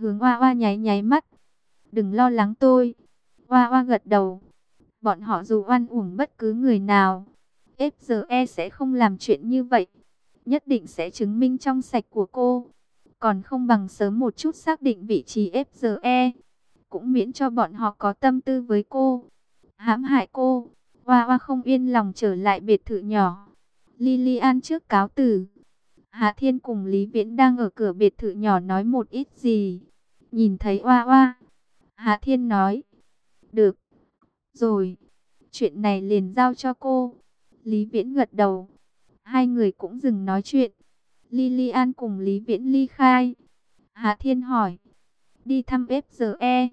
hướng Oa Oa nháy nháy mắt. Đừng lo lắng tôi. Oa Oa gật đầu. Bọn họ dù oan uổng bất cứ người nào, FGE sẽ không làm chuyện như vậy. Nhất định sẽ chứng minh trong sạch của cô. Còn không bằng sớm một chút xác định vị trí FGE. Cũng miễn cho bọn họ có tâm tư với cô, hãm hại cô. Oa Oa không yên lòng trở lại biệt thự nhỏ. Lilian trước cáo từ. Hạ Thiên cùng Lý Viễn đang ở cửa biệt thự nhỏ nói một ít gì. Nhìn thấy Oa Oa, Hạ Thiên nói: được rồi, chuyện này liền giao cho cô. Lý Viễn gật đầu. Hai người cũng dừng nói chuyện. Lilian cùng Lý Viễn ly khai. Hạ Thiên hỏi: đi thăm FGE?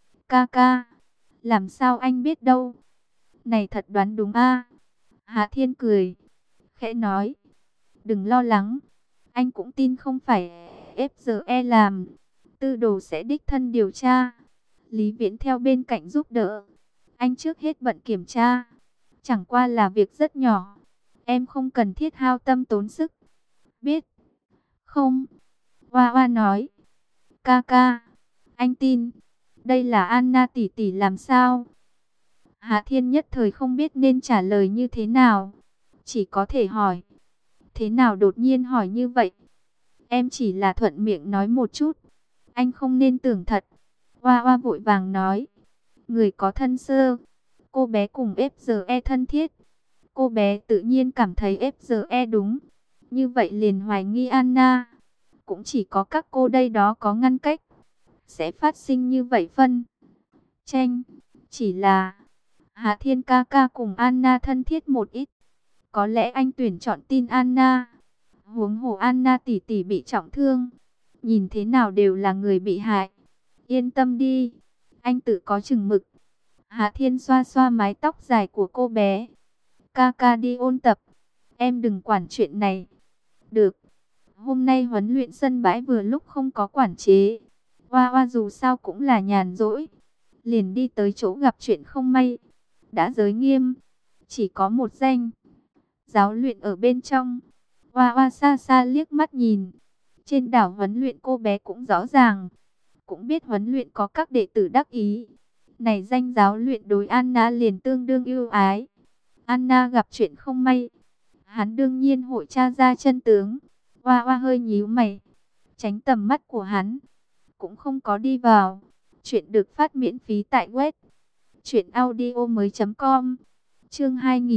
Ca, làm sao anh biết đâu? Này thật đoán đúng a. Hạ Thiên cười, khẽ nói: đừng lo lắng, anh cũng tin không phải FGE làm. Tư đồ sẽ đích thân điều tra. Lý Viễn theo bên cạnh giúp đỡ. Anh trước hết bận kiểm tra. Chẳng qua là việc rất nhỏ. Em không cần thiết hao tâm tốn sức. Biết không? Hoa Hoa nói. Ca, anh tin. Đây là Anna tỷ tỷ làm sao? Hạ Thiên nhất thời không biết nên trả lời như thế nào. Chỉ có thể hỏi. Thế nào đột nhiên hỏi như vậy? Em chỉ là thuận miệng nói một chút. Anh không nên tưởng thật. Hoa Hoa vội vàng nói. Người có thân sơ. Cô bé cùng FGE thân thiết. Cô bé tự nhiên cảm thấy FGE đúng. Như vậy liền hoài nghi Anna. Cũng chỉ có các cô đây đó có ngăn cách. Sẽ phát sinh như vậy phân tranh. Chỉ là Hạ Thiên ca cùng Anna thân thiết một ít. Có lẽ anh tuyển chọn tin Anna. Huống hồ Anna tỷ tỷ bị trọng thương. Nhìn thế nào đều là người bị hại. Yên tâm đi. Anh tự có chừng mực. Hạ Thiên xoa xoa mái tóc dài của cô bé. Ca đi ôn tập. Em đừng quản chuyện này. Được. Hôm nay huấn luyện sân bãi vừa lúc không có quản chế. Hoa Hoa dù sao cũng là nhàn rỗi. Liền đi tới chỗ gặp chuyện không may. Đã giới nghiêm. Chỉ có một danh giáo luyện ở bên trong. Hoa Hoa xa xa liếc mắt nhìn. Trên đảo huấn luyện cô bé cũng rõ ràng. Cũng biết huấn luyện có các đệ tử đắc ý. Này danh giáo luyện đối Anna liền tương đương ưu ái. Anna gặp chuyện không may. Hắn đương nhiên hội tra ra chân tướng. Hoa Hoa hơi nhíu mày. Tránh tầm mắt của hắn. Cũng không có đi vào. Chuyện được phát miễn phí tại web truyệnaudiomoi.com. Chương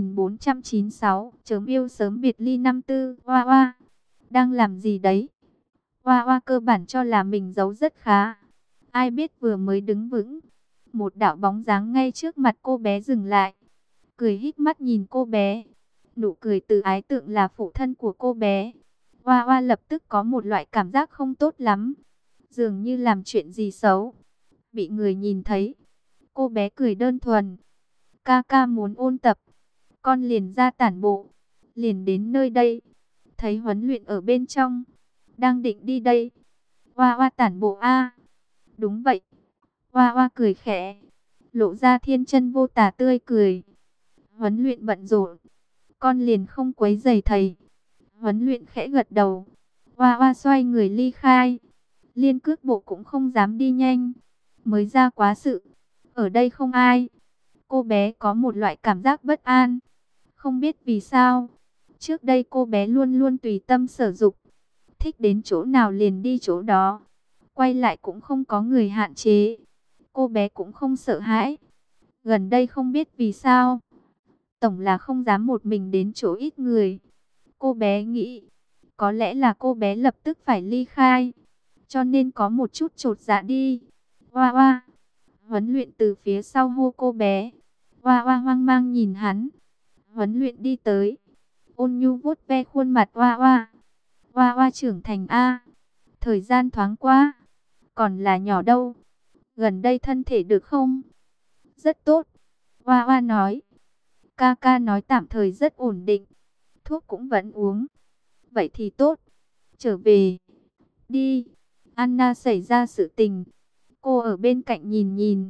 2496, chớm yêu sớm biệt ly năm tư. Hoa Hoa đang làm gì đấy? Hoa Hoa cơ bản cho là mình giấu rất khá. Ai biết vừa mới đứng vững, một đạo bóng dáng ngay trước mặt cô bé dừng lại. Cười híp mắt nhìn cô bé. Nụ cười từ ái tượng là phụ thân của cô bé. Hoa Hoa lập tức có một loại cảm giác không tốt lắm. Dường như làm chuyện gì xấu. Bị người nhìn thấy. Cô bé cười đơn thuần. Ca muốn ôn tập. Con liền ra tản bộ. Liền đến nơi đây. Thấy huấn luyện ở bên trong. Đang định đi đây. Hoa Hoa tản bộ a. Đúng vậy. Hoa Hoa cười khẽ. Lộ ra thiên chân vô tà tươi cười. Huấn luyện bận rộn. Con liền không quấy rầy thầy. Huấn luyện khẽ gật đầu. Hoa Hoa xoay người ly khai. Liên cước bộ cũng không dám đi nhanh. Mới ra quá sự. Ở đây không ai. Cô bé có một loại cảm giác bất an. Không biết vì sao. Trước đây cô bé luôn luôn tùy tâm sở dục. Thích đến chỗ nào liền đi chỗ đó. Quay lại cũng không có người hạn chế. Cô bé cũng không sợ hãi. Gần đây không biết vì sao. Tổng là không dám một mình đến chỗ ít người. Cô bé nghĩ. Có lẽ là cô bé lập tức phải ly khai. Cho nên có một chút chột dạ đi. Hoa Hoa. Huấn luyện từ phía sau hô cô bé. Hoa Hoa hoang mang nhìn hắn. Huấn luyện đi tới. Ôn nhu vuốt ve khuôn mặt Hoa Hoa. Hoa Hoa trưởng thành a. Thời gian thoáng qua. Còn là nhỏ đâu. Gần đây thân thể được không? Rất tốt. Hoa Hoa nói. Ca nói tạm thời rất ổn định. Thuốc cũng vẫn uống. Vậy thì tốt. Trở về. Đi. Anna xảy ra sự tình. Cô ở bên cạnh nhìn nhìn.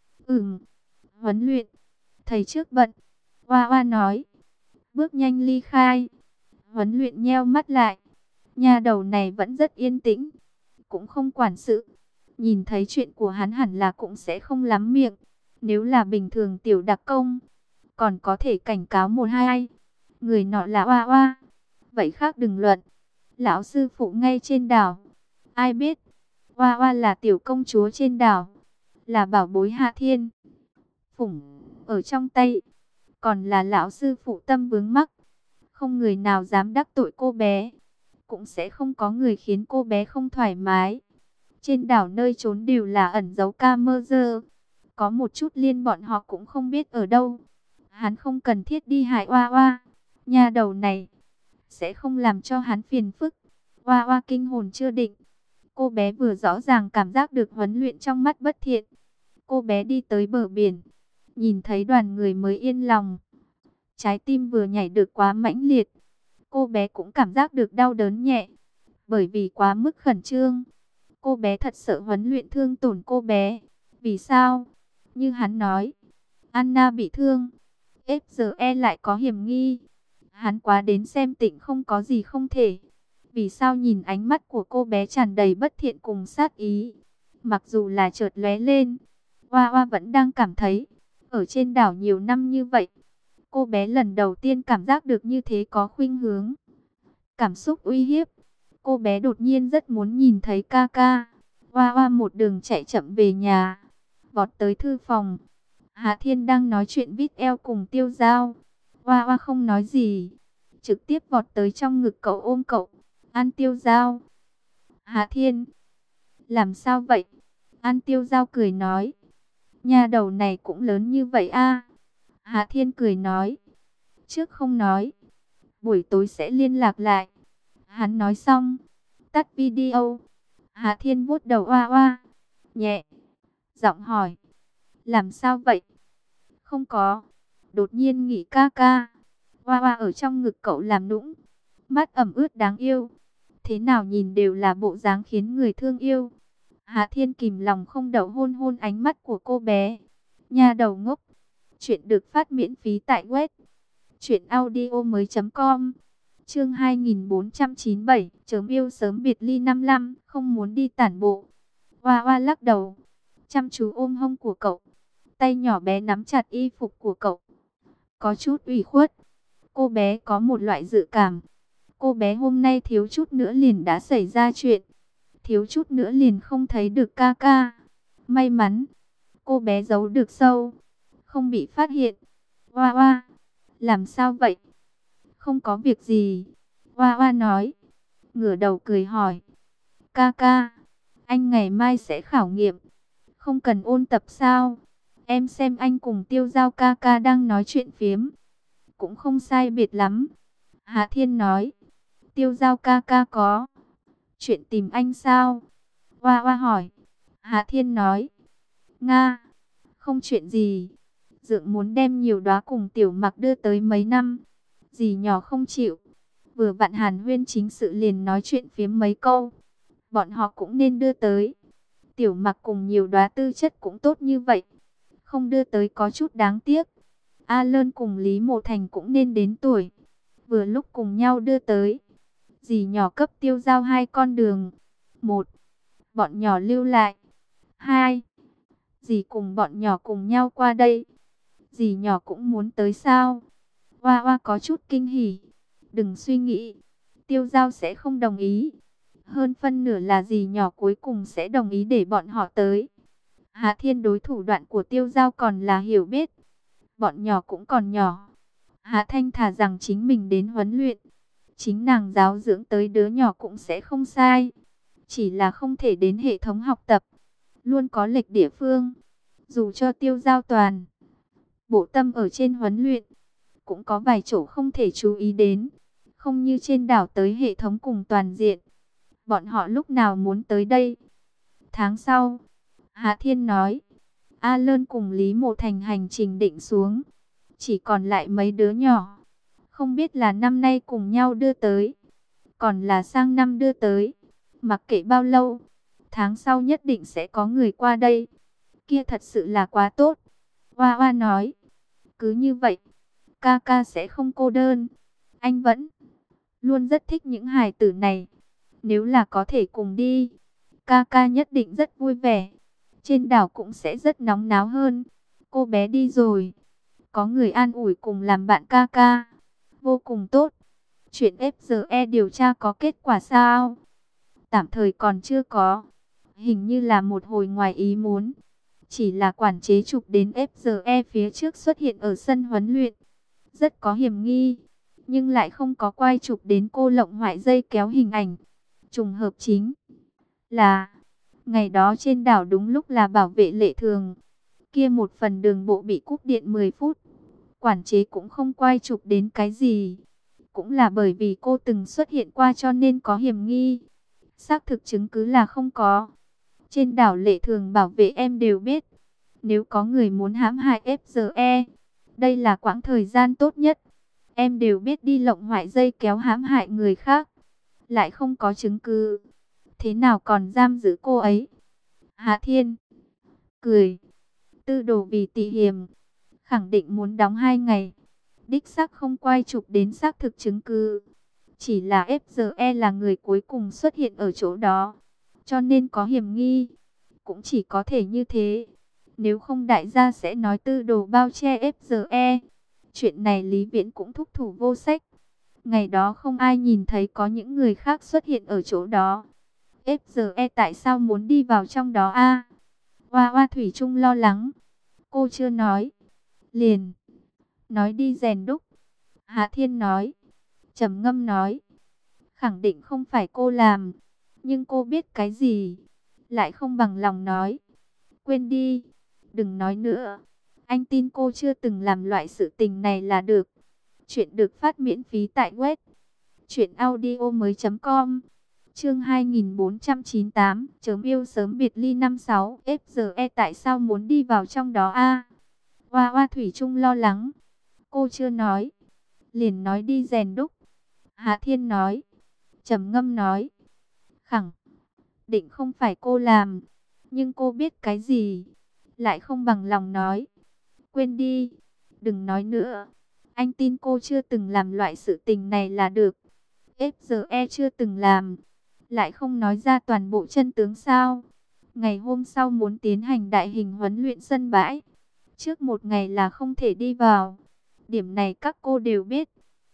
Huấn luyện. Thầy trước bận. Hoa Hoa nói. Bước nhanh ly khai. Huấn luyện nheo mắt lại. Nhà đầu này vẫn rất yên tĩnh. Cũng không quản sự. Nhìn thấy chuyện của hắn hẳn là cũng sẽ không lắm miệng. Nếu là bình thường tiểu đặc công, còn có thể cảnh cáo một hai. Người nọ là Oa Oa. Vậy khác đừng luận. Lão sư phụ ngay trên đảo. Ai biết, Oa Oa là tiểu công chúa trên đảo, là bảo bối Hạ Thiên Phủng ở trong tay, còn là lão sư phụ tâm vướng mắc. Không người nào dám đắc tội cô bé, cũng sẽ không có người khiến cô bé không thoải mái. Trên đảo nơi trốn đều là ẩn giấu camera, có một chút liên bọn họ cũng không biết ở đâu. Hắn không cần thiết đi hại Oa Oa, nha đầu này sẽ không làm cho hắn phiền phức. Oa Oa kinh hồn chưa định, cô bé vừa rõ ràng cảm giác được huấn luyện trong mắt bất thiện. Cô bé đi tới bờ biển, nhìn thấy đoàn người mới yên lòng. Trái tim vừa nhảy được quá mãnh liệt, cô bé cũng cảm giác được đau đớn nhẹ, bởi vì quá mức khẩn trương. Cô bé thật sợ huấn luyện thương tổn cô bé. Vì sao? Như hắn nói, Anna bị thương, FGE lại có hiểm nghi. Hắn quá đến xem tịnh không có gì không thể. Vì sao nhìn ánh mắt của cô bé tràn đầy bất thiện cùng sát ý? Mặc dù là chợt lóe lên, Oa Oa vẫn đang cảm thấy, ở trên đảo nhiều năm như vậy, cô bé lần đầu tiên cảm giác được như thế có khuynh hướng. Cảm xúc uy hiếp. Cô bé đột nhiên rất muốn nhìn thấy ca ca. Oa Oa một đường chạy chậm về nhà, vọt tới thư phòng. Hạ Thiên đang nói chuyện video cùng Tiêu Giao. Oa Oa không nói gì, trực tiếp vọt tới trong ngực cậu ôm cậu. An Tiêu Giao. Hạ Thiên, làm sao vậy? An Tiêu Giao cười nói, nhà đầu này cũng lớn như vậy a. Hạ Thiên cười nói, trước không nói, buổi tối sẽ liên lạc lại. Hắn nói xong, tắt video. Hạ Thiên vuốt đầu Oa Oa, nhẹ giọng hỏi, làm sao vậy? Không có, đột nhiên nghĩ ca ca. Oa Oa ở trong ngực cậu làm nũng, mắt ẩm ướt đáng yêu, thế nào nhìn đều là bộ dáng khiến người thương yêu. Hạ Thiên kìm lòng không đậu hôn hôn ánh mắt của cô bé. Nhà đầu ngốc. Chuyện được phát miễn phí tại web truyệnaudiomoi.com. Chương 2497, chớm yêu sớm biệt ly 55, không muốn đi tản bộ. Oa Oa lắc đầu, chăm chú ôm hông của cậu. Tay nhỏ bé nắm chặt y phục của cậu, có chút ủy khuất. Cô bé có một loại dự cảm, cô bé hôm nay thiếu chút nữa liền đã xảy ra chuyện, thiếu chút nữa liền không thấy được ca ca. May mắn, cô bé giấu được sâu, không bị phát hiện. Oa Oa, làm sao vậy? Không có việc gì, Oa Oa nói, ngửa đầu cười hỏi. Ca ca, anh ngày mai sẽ khảo nghiệm, không cần ôn tập sao? Em xem anh cùng Tiêu Giao ca ca đang nói chuyện phiếm, cũng không sai biệt lắm. Hạ Thiên nói, Tiêu Giao ca ca có chuyện tìm anh sao? Oa Oa hỏi. Hạ Thiên nói, Nga, không chuyện gì. Dượng muốn đem nhiều đóa cùng Tiểu Mặc đưa tới mấy năm, dì nhỏ không chịu. Vừa vặn hàn huyên chính sự liền nói chuyện phiếm mấy câu, bọn họ cũng nên đưa tới. Tiểu Mặc cùng nhiều đóa tư chất cũng tốt như vậy, không đưa tới có chút đáng tiếc. A Lơn cùng Lý Mộ Thành cũng nên đến tuổi, vừa lúc cùng nhau đưa tới. Dì nhỏ cấp Tiêu Giao hai con đường. Một, bọn nhỏ lưu lại. Hai, dì cùng bọn nhỏ cùng nhau qua đây. Dì nhỏ cũng muốn tới sao? Oa Oa có chút kinh hỉ. Đừng suy nghĩ, Tiêu Giao sẽ không đồng ý. Hơn phân nửa là dì nhỏ cuối cùng sẽ đồng ý để bọn họ tới. Hạ Thiên đối thủ đoạn của Tiêu Giao còn là hiểu biết. Bọn nhỏ cũng còn nhỏ. Hạ Thanh thà rằng chính mình đến huấn luyện, chính nàng giáo dưỡng tới đứa nhỏ cũng sẽ không sai. Chỉ là không thể đến hệ thống học tập, luôn có lệch địa phương. Dù cho Tiêu Giao toàn bộ tâm ở trên huấn luyện, cũng có vài chỗ không thể chú ý đến. Không như trên đảo tới hệ thống cùng toàn diện. Bọn họ lúc nào muốn tới đây? Tháng sau, Hạ Thiên nói, A Lơn cùng Lý Mộ Thành hành trình định xuống, chỉ còn lại mấy đứa nhỏ. Không biết là năm nay cùng nhau đưa tới, còn là sang năm đưa tới. Mặc kệ bao lâu, tháng sau nhất định sẽ có người qua đây. Kia thật sự là quá tốt. Oa Oa nói, cứ như vậy, ca ca sẽ không cô đơn. Anh vẫn luôn rất thích những hài tử này. Nếu là có thể cùng đi, Ca ca nhất định rất vui vẻ. Trên đảo cũng sẽ rất nóng náo hơn. Cô bé đi rồi, có người an ủi cùng làm bạn ca ca. Vô cùng tốt. Chuyện FGE điều tra có kết quả sao? Tạm thời còn chưa có. Hình như là một hồi ngoài ý muốn. Chỉ là quản chế chụp đến FGE phía trước xuất hiện ở sân huấn luyện. Rất có hiểm nghi. Nhưng lại không có quay chụp đến cô lộng hoại dây kéo hình ảnh. Trùng hợp chính là ngày đó trên đảo đúng lúc là bảo vệ lệ thường. Kia một phần đường bộ bị cúp điện 10 phút. Quản chế cũng không quay chụp đến cái gì. Cũng là bởi vì cô từng xuất hiện qua cho nên có hiểm nghi. Xác thực chứng cứ là không có. Trên đảo lệ thường bảo vệ em đều biết. Nếu có người muốn hãm hại FGE, đây là quãng thời gian tốt nhất. Em đều biết đi lộng hoại dây kéo hãm hại người khác. Lại không có chứng cứ. Thế nào còn giam giữ cô ấy? Hạ Thiên cười. Tư đồ vì tị hiềm, khẳng định muốn đóng 2 ngày. Đích xác không quay chụp đến xác thực chứng cứ. Chỉ là FGE là người cuối cùng xuất hiện ở chỗ đó. Cho nên có hiểm nghi. Cũng chỉ có thể như thế. Nếu không đại gia sẽ nói tư đồ bao che FGE. Chuyện này Lý Viễn cũng thúc thủ vô sách. Ngày đó không ai nhìn thấy có những người khác xuất hiện ở chỗ đó. FGE tại sao muốn đi vào trong đó a? Hoa Hoa Thủy Chung lo lắng. Cô chưa nói. Liền nói đi rèn đúc. Hạ Thiên nói. Trầm ngâm nói. Khẳng định không phải cô làm. Nhưng cô biết cái gì? Lại không bằng lòng nói. Quên đi. Đừng nói nữa. Anh tin cô chưa từng làm loại sự tình này là được. Chuyện được phát miễn phí tại web truyệnaudiomoi.com. Chương 2498, chớm yêu sớm biệt ly 56, FGE tại sao muốn đi vào trong đó a? Hoa Hoa Thủy Chung lo lắng. Cô chưa nói. Liền nói đi rèn đúc. Hạ Thiên nói. Trầm ngâm nói. Khẳng định không phải cô làm. Nhưng cô biết cái gì? Lại không bằng lòng nói. Quên đi. Đừng nói nữa. Anh tin cô chưa từng làm loại sự tình này là được. FGE chưa từng làm. Lại không nói ra toàn bộ chân tướng sao? Ngày hôm sau muốn tiến hành đại hình huấn luyện sân bãi. Trước một ngày là không thể đi vào. Điểm này các cô đều biết.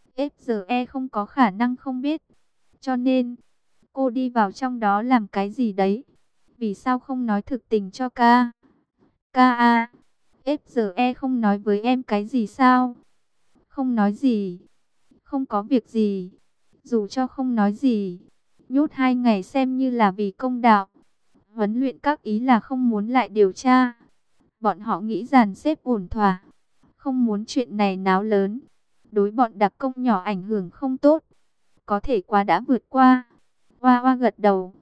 FGE không có khả năng không biết. Cho nên, cô đi vào trong đó làm cái gì đấy? Vì sao không nói thực tình cho ca? Ca à, FGE không nói với em cái gì sao? Không nói gì. Không có việc gì. Dù cho không nói gì. Nhốt 2 ngày xem như là vì công đạo. Huấn luyện các ý là không muốn lại điều tra. Bọn họ nghĩ dàn xếp ổn thỏa. Không muốn chuyện này náo lớn. Đối bọn đặc công nhỏ ảnh hưởng không tốt. Có thể quá đã vượt qua. Hoa Hoa gật đầu.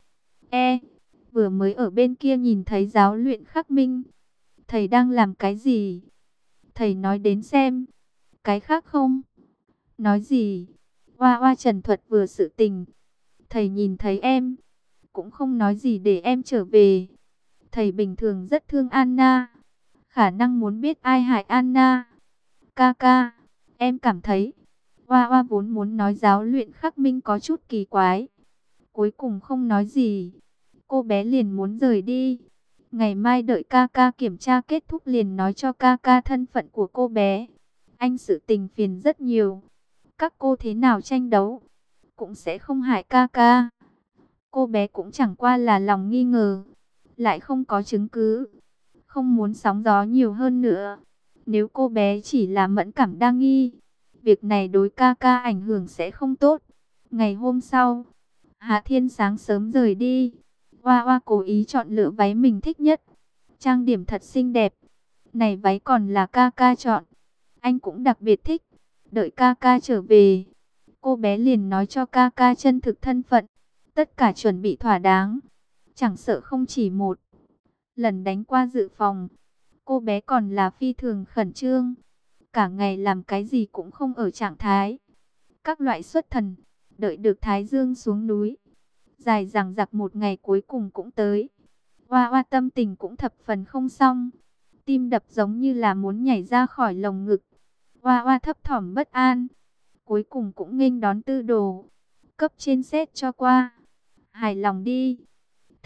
Vừa mới ở bên kia nhìn thấy giáo luyện Khắc Minh. Thầy đang làm cái gì? Thầy nói đến xem. Cái khác không? Nói gì? Hoa Hoa trần thuật vừa sự tình. Thầy nhìn thấy em. Cũng không nói gì để em trở về. Thầy bình thường rất thương Anna. Khả năng muốn biết ai hại Anna. Ca ca, em cảm thấy. Hoa Hoa vốn muốn nói giáo luyện Khắc Minh có chút kỳ quái. Cuối cùng không nói gì. Cô bé liền muốn rời đi. Ngày mai đợi ca ca kiểm tra kết thúc liền nói cho ca ca thân phận của cô bé. Anh sự tình phiền rất nhiều. Các cô thế nào tranh đấu cũng sẽ không hại ca ca. Cô bé cũng chẳng qua là lòng nghi ngờ. Lại không có chứng cứ. Không muốn sóng gió nhiều hơn nữa. Nếu cô bé chỉ là mẫn cảm đa nghi, việc này đối ca ca ảnh hưởng sẽ không tốt. Ngày hôm sau, Hạ Thiên sáng sớm rời đi. Hoa Hoa cố ý chọn lựa váy mình thích nhất. Trang điểm thật xinh đẹp. Này váy còn là ca ca chọn. Anh cũng đặc biệt thích. Đợi ca ca trở về, cô bé liền nói cho ca ca chân thực thân phận. Tất cả chuẩn bị thỏa đáng. Chẳng sợ không chỉ một lần đánh qua dự phòng. Cô bé còn là phi thường khẩn trương. Cả ngày làm cái gì cũng không ở trạng thái. Các loại xuất thần. Đợi được Thái Dương xuống núi. Dài dằng dặc một ngày cuối cùng cũng tới. Hoa Hoa tâm tình cũng thập phần không xong. Tim đập giống như là muốn nhảy ra khỏi lồng ngực. Hoa Hoa thấp thỏm bất an. Cuối cùng cũng nghênh đón tư đồ. Cấp trên xét cho qua. Hài lòng đi.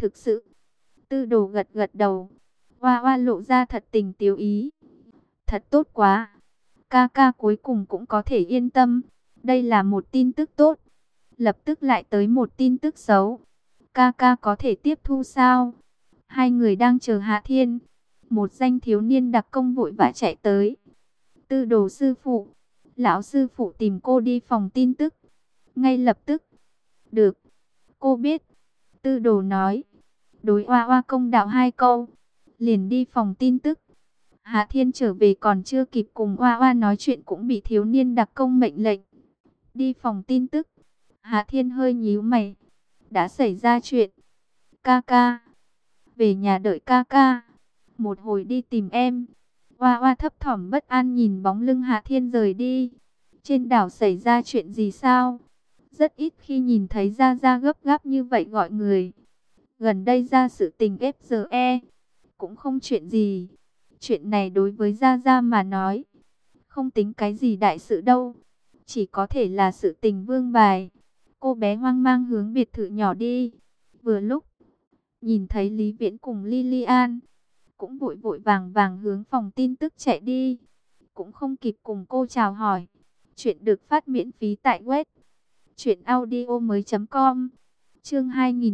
Thực sự. Tư đồ gật gật đầu. Hoa hoa lộ ra thật tình tiểu ý. Thật tốt quá. Ca ca cuối cùng cũng có thể yên tâm. Đây là một tin tức tốt. Lập tức lại tới một tin tức xấu. Ca ca có thể tiếp thu sao? Hai người đang chờ Hạ Thiên. Một danh thiếu niên đặc công vội vã chạy tới. Tư đồ sư phụ. Lão sư phụ tìm cô đi phòng tin tức. Ngay lập tức. Được. Cô biết. Tư đồ nói. Đối Hoa Hoa công đạo hai câu. Liền đi phòng tin tức. Hạ Thiên trở về còn chưa kịp cùng Hoa Hoa nói chuyện cũng bị thiếu niên đặc công mệnh lệnh. Đi phòng tin tức. Hạ Thiên hơi nhíu mày. Đã xảy ra chuyện. Ca ca. Về nhà đợi ca ca. Một hồi đi tìm em. Hoa Hoa thấp thỏm bất an nhìn bóng lưng Hạ Thiên rời đi. Trên đảo xảy ra chuyện gì sao? Rất ít khi nhìn thấy Gia Gia gấp gáp như vậy gọi người. Gần đây ra sự tình FGE. Cũng không chuyện gì. Chuyện này đối với Gia Gia mà nói. Không tính cái gì đại sự đâu. Chỉ có thể là sự tình vương bài. Cô bé hoang mang hướng biệt thự nhỏ đi. Vừa lúc nhìn thấy Lý Viễn cùng Lilian. Cũng vội vội vàng vàng hướng phòng tin tức chạy đi. Cũng không kịp cùng cô chào hỏi. Chuyện được phát miễn phí tại web truyệnaudiomoi.com. Chương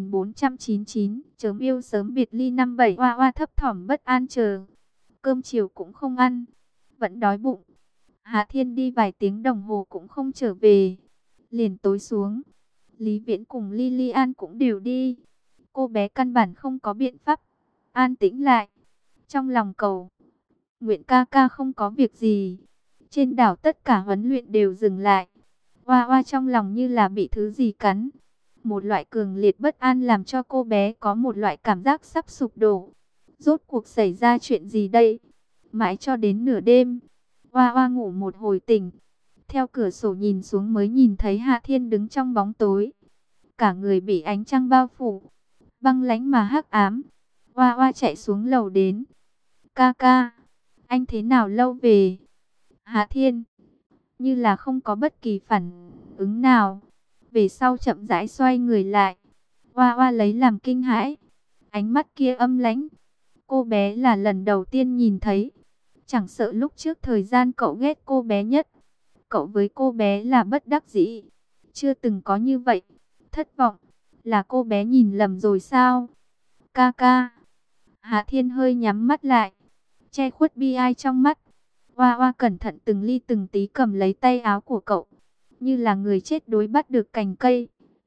2499, chớm yêu sớm biệt ly năm 7. Hoa Hoa thấp thỏm bất an chờ. Cơm chiều cũng không ăn, vẫn đói bụng. Hạ Thiên đi vài tiếng đồng hồ cũng không trở về. Liền tối xuống. Lý Viễn cùng Lilian cũng đều đi. Cô bé căn bản không có biện pháp an tĩnh lại. Trong lòng cầu nguyện ca ca không có việc gì. Trên đảo tất cả huấn luyện đều dừng lại. Hoa Hoa trong lòng như là bị thứ gì cắn. Một loại cường liệt bất an làm cho cô bé có một loại cảm giác sắp sụp đổ. Rốt cuộc xảy ra chuyện gì đây? Mãi cho đến nửa đêm, Hoa Hoa ngủ một hồi tỉnh. Theo cửa sổ nhìn xuống mới nhìn thấy Hạ Thiên đứng trong bóng tối. Cả người bị ánh trăng bao phủ, băng lãnh mà hắc ám. Hoa Hoa chạy xuống lầu đến. Ca ca, anh thế nào lâu về? Hạ Thiên như là không có bất kỳ phản ứng nào. Về sau chậm rãi xoay người lại. Hoa Hoa lấy làm kinh hãi. Ánh mắt kia âm lãnh. Cô bé là lần đầu tiên nhìn thấy. Chẳng sợ lúc trước thời gian cậu ghét cô bé nhất. Cậu với cô bé là bất đắc dĩ. Chưa từng có như vậy. Thất vọng. Là cô bé nhìn lầm rồi sao? Ca ca. Hạ Thiên hơi nhắm mắt lại. Che khuất bi ai trong mắt. Hoa Hoa cẩn thận từng ly từng tí cầm lấy tay áo của cậu. Như là người chết đuối bắt được cành cây.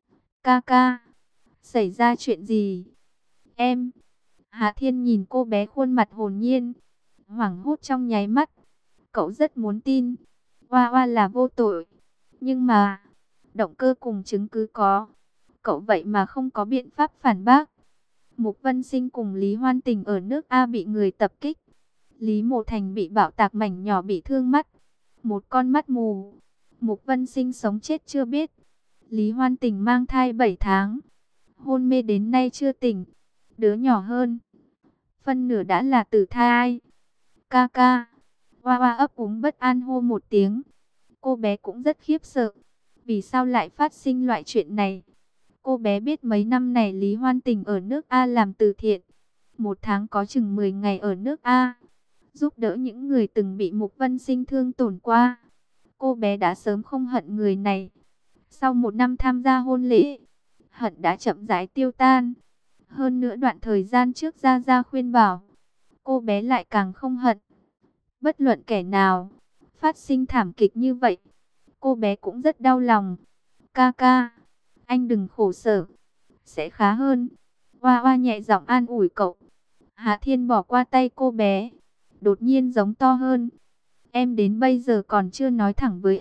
Ca ca. Xảy ra chuyện gì? Em. Hạ Thiên nhìn cô bé khuôn mặt hồn nhiên. Hoảng hốt trong nháy mắt. Cậu rất muốn tin. Hoa Hoa là vô tội. Nhưng mà. Động cơ cùng chứng cứ có. Cậu vậy mà không có biện pháp phản bác. Mục Vân Sinh cùng Lý Hoan Tình ở nước A bị người tập kích. Lý Mộ Thành bị bạo tạc mảnh nhỏ bị thương mắt. Một con mắt mù. Mục Vân Sinh sống chết chưa biết. Lý Hoan Tình mang thai 7 tháng. Hôn mê đến nay chưa tỉnh. Đứa nhỏ hơn phân nửa đã là tử thai. Ca ca. Hoa Hoa ấp úng bất an hô một tiếng. Cô bé cũng rất khiếp sợ. Vì sao lại phát sinh loại chuyện này? Cô bé biết mấy năm này Lý Hoan Tình ở nước A làm từ thiện. Một tháng có chừng 10 ngày ở nước A. Giúp đỡ những người từng bị Mục Vân Sinh thương tổn qua. Cô bé đã sớm không hận người này. Sau một năm tham gia hôn lễ, hận đã chậm rãi tiêu tan. Hơn nữa đoạn thời gian trước Gia Gia khuyên bảo, cô bé lại càng không hận. Bất luận kẻ nào, phát sinh thảm kịch như vậy, cô bé cũng rất đau lòng. Ca ca, anh đừng khổ sở, sẽ khá hơn. Hoa Hoa nhẹ giọng an ủi cậu. Hạ Thiên bỏ qua tay cô bé, đột nhiên giống to hơn. Em đến bây giờ còn chưa nói thẳng với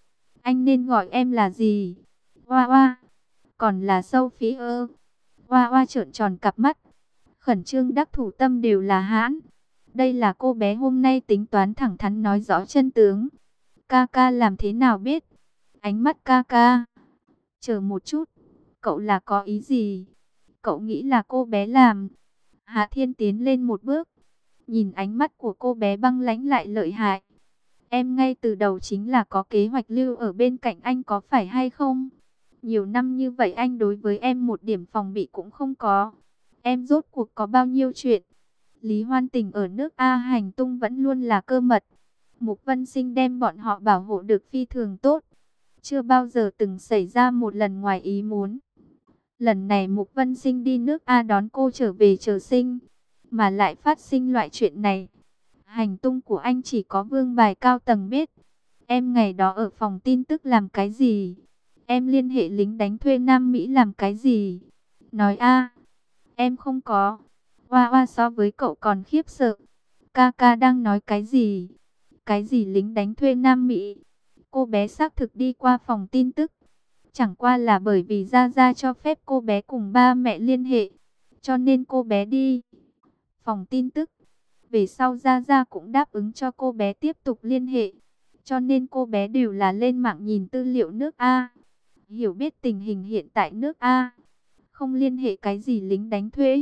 anh nên gọi em là gì? Hoa Hoa, còn là Sophie ơ? Hoa Hoa trợn tròn cặp mắt, khẩn trương đắc thủ tâm đều là hãn. Đây là cô bé hôm nay tính toán thẳng thắn nói rõ chân tướng. Ca ca làm thế nào biết? Ánh mắt ca ca. Chờ một chút, cậu là có ý gì? Cậu nghĩ là cô bé làm? Hạ Thiên tiến lên một bước, nhìn ánh mắt của cô bé băng lãnh lại lợi hại. Em ngay từ đầu chính là có kế hoạch lưu ở bên cạnh anh có phải hay không? Nhiều năm như vậy anh đối với em một điểm phòng bị cũng không có. Em rốt cuộc có bao nhiêu chuyện? Lý Hoan Tình ở nước A hành tung vẫn luôn là cơ mật. Mục Vân Sinh đem bọn họ bảo hộ được phi thường tốt. Chưa bao giờ từng xảy ra một lần ngoài ý muốn. Lần này Mục Vân Sinh đi nước A đón cô trở về chờ sinh, mà lại phát sinh loại chuyện này. Hành tung của anh chỉ có vương bài cao tầng biết. Em ngày đó ở phòng tin tức làm cái gì? Em liên hệ lính đánh thuê Nam Mỹ làm cái gì? Nói a, em không có. Hoa Hoa so với cậu còn khiếp sợ. Ca đang nói cái gì? Cái gì lính đánh thuê Nam Mỹ? Cô bé xác thực đi qua phòng tin tức. Chẳng qua là bởi vì Gia Gia cho phép cô bé cùng ba mẹ liên hệ, cho nên cô bé đi phòng tin tức. Về sau Gia Gia cũng đáp ứng cho cô bé tiếp tục liên hệ, cho nên cô bé đều là lên mạng nhìn tư liệu nước A, hiểu biết tình hình hiện tại nước A, không liên hệ cái gì lính đánh thuê.